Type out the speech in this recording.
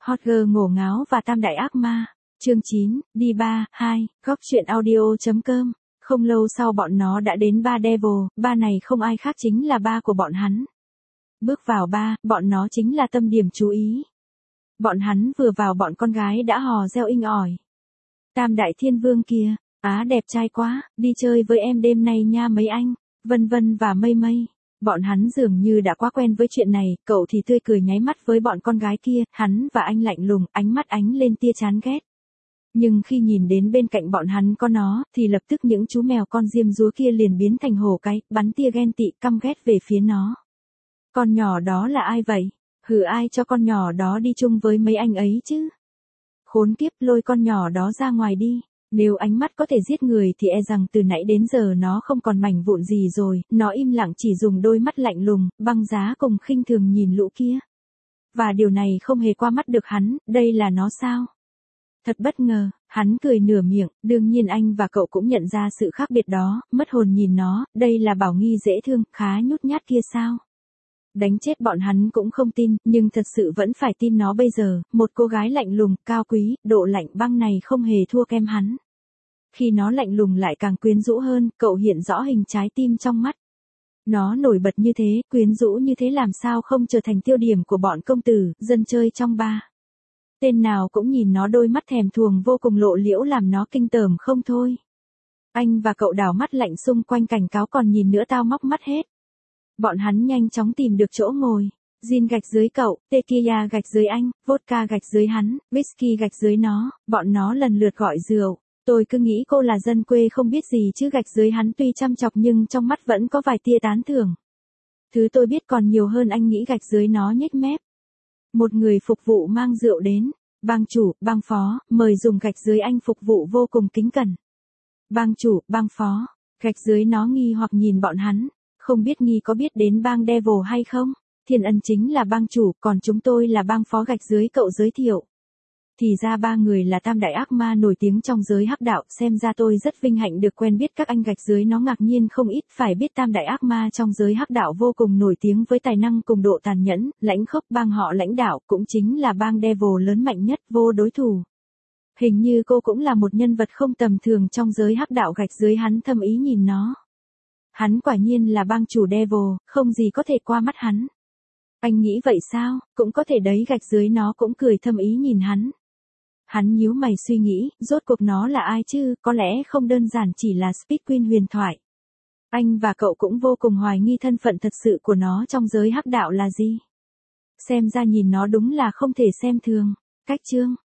Hot girl ngổ ngáo và tam đại ác ma. Chương 9, đi ba, 2, góc truyện audio.com. Không lâu sau bọn nó đã đến ba Devil, ba này không ai khác chính là ba của bọn hắn. Bước vào ba, bọn nó chính là tâm điểm chú ý. Bọn hắn vừa vào bọn con gái đã hò reo inh ỏi. Tam đại thiên vương kia, á đẹp trai quá, đi chơi với em đêm nay nha mấy anh, Vân Vân và Mây Mây. Bọn hắn dường như đã quá quen với chuyện này, cậu thì tươi cười nháy mắt với bọn con gái kia, hắn và anh lạnh lùng, ánh mắt ánh lên tia chán ghét. Nhưng khi nhìn đến bên cạnh bọn hắn có nó, thì lập tức những chú mèo con diêm dúa kia liền biến thành hổ cái, bắn tia ghen tị căm ghét về phía nó. Con nhỏ đó là ai vậy? Hừ, ai cho con nhỏ đó đi chung với mấy anh ấy chứ? Khốn kiếp, lôi con nhỏ đó ra ngoài đi. Nếu ánh mắt có thể giết người thì e rằng từ nãy đến giờ nó không còn mảnh vụn gì rồi, nó im lặng chỉ dùng đôi mắt lạnh lùng, băng giá cùng khinh thường nhìn lũ kia. Và điều này không hề qua mắt được hắn, đây là nó sao? Thật bất ngờ, hắn cười nửa miệng, đương nhiên anh và cậu cũng nhận ra sự khác biệt đó, mất hồn nhìn nó, đây là Bảo Nghi dễ thương, khá nhút nhát kia sao? Đánh chết bọn hắn cũng không tin, nhưng thật sự vẫn phải tin nó bây giờ, một cô gái lạnh lùng, cao quý, độ lạnh băng này không hề thua kém hắn. Khi nó lạnh lùng lại càng quyến rũ hơn, cậu hiện rõ hình trái tim trong mắt. Nó nổi bật như thế, quyến rũ như thế làm sao không trở thành tiêu điểm của bọn công tử, dân chơi trong ba. Tên nào cũng nhìn nó đôi mắt thèm thuồng vô cùng lộ liễu làm nó kinh tởm không thôi. Anh và cậu đảo mắt lạnh xung quanh cảnh cáo còn nhìn nữa tao móc mắt hết. Bọn hắn nhanh chóng tìm được chỗ ngồi. Gin gạch dưới cậu, tequila gạch dưới anh, vodka gạch dưới hắn, whisky gạch dưới nó, bọn nó lần lượt gọi rượu. Tôi cứ nghĩ cô là dân quê không biết gì chứ gạch dưới hắn tuy chăm chọc nhưng trong mắt vẫn có vài tia tán thưởng. Thứ tôi biết còn nhiều hơn anh nghĩ gạch dưới nó nhếch mép. Một người phục vụ mang rượu đến. Bang chủ, bang phó, mời dùng gạch dưới anh phục vụ vô cùng kính cẩn. Bang chủ, bang phó, gạch dưới nó nghi hoặc nhìn bọn hắn. Không biết nghi có biết đến bang Devil hay không? Thiên Ân chính là bang chủ, còn chúng tôi là bang phó gạch dưới cậu giới thiệu. Thì ra ba người là tam đại ác ma nổi tiếng trong giới hắc đạo, xem ra tôi rất vinh hạnh được quen biết các anh gạch dưới nó ngạc nhiên không ít phải biết tam đại ác ma trong giới hắc đạo vô cùng nổi tiếng với tài năng cùng độ tàn nhẫn, lãnh khốc bang họ lãnh đạo cũng chính là bang Devil lớn mạnh nhất vô đối thủ. Hình như cô cũng là một nhân vật không tầm thường trong giới hắc đạo gạch dưới hắn thâm ý nhìn nó. Hắn quả nhiên là bang chủ Devil, không gì có thể qua mắt hắn. Anh nghĩ vậy sao, cũng có thể đấy gạch dưới nó cũng cười thâm ý nhìn hắn. Hắn nhíu mày suy nghĩ, rốt cuộc nó là ai chứ, có lẽ không đơn giản chỉ là Speed Queen huyền thoại. Anh và cậu cũng vô cùng hoài nghi thân phận thật sự của nó trong giới hắc đạo là gì. Xem ra nhìn nó đúng là không thể xem thường. Cách chương